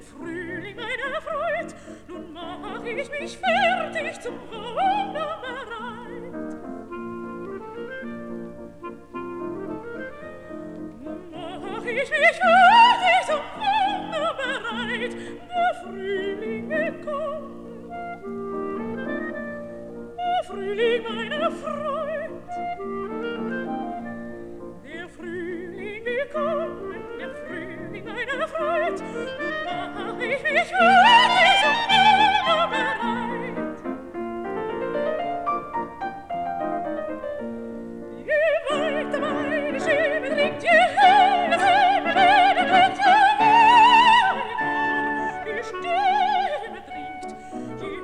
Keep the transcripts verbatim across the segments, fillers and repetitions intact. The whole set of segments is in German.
Frühling meine Freud, nun mach ich mich fertig zum Wunder bereit. Nun mach ich mich fertig zum Wunder bereit, der Frühling gekommen, der Frühling meine Freud, der Frühling gekommen, der Frühling meine Freud, nun mach ich mich fertig zum Wunder bereit. Je weiter meine Stimme dringt, je höher sie bewegt, wird je weiter die Stimme dringt, je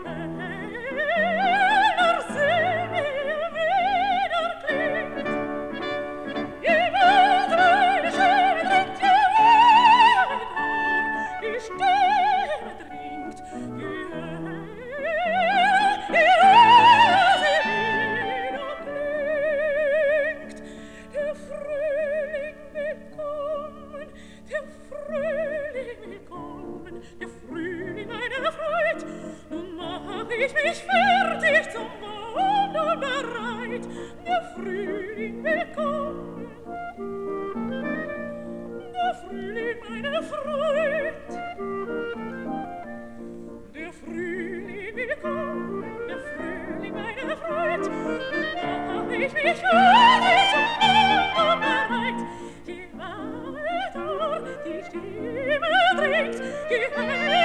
heller sie wieder klingt. Je weiter meine Stimme dringt, je weiter die Stimme dringt, je heller, je heller sie wieder klingt. Der Frühling willkommen, der Frühling willkommen, der Frühling meine Freud, nun mach ich mich fertig zum Wunder bereit, der Frühling willkommen, der Frühling meine Freud, der Frühling willkommen, der Frühling meine Freud, nun mach ich mich fertig zum Wunder bereit, je weiter die Stimme dringt, je heller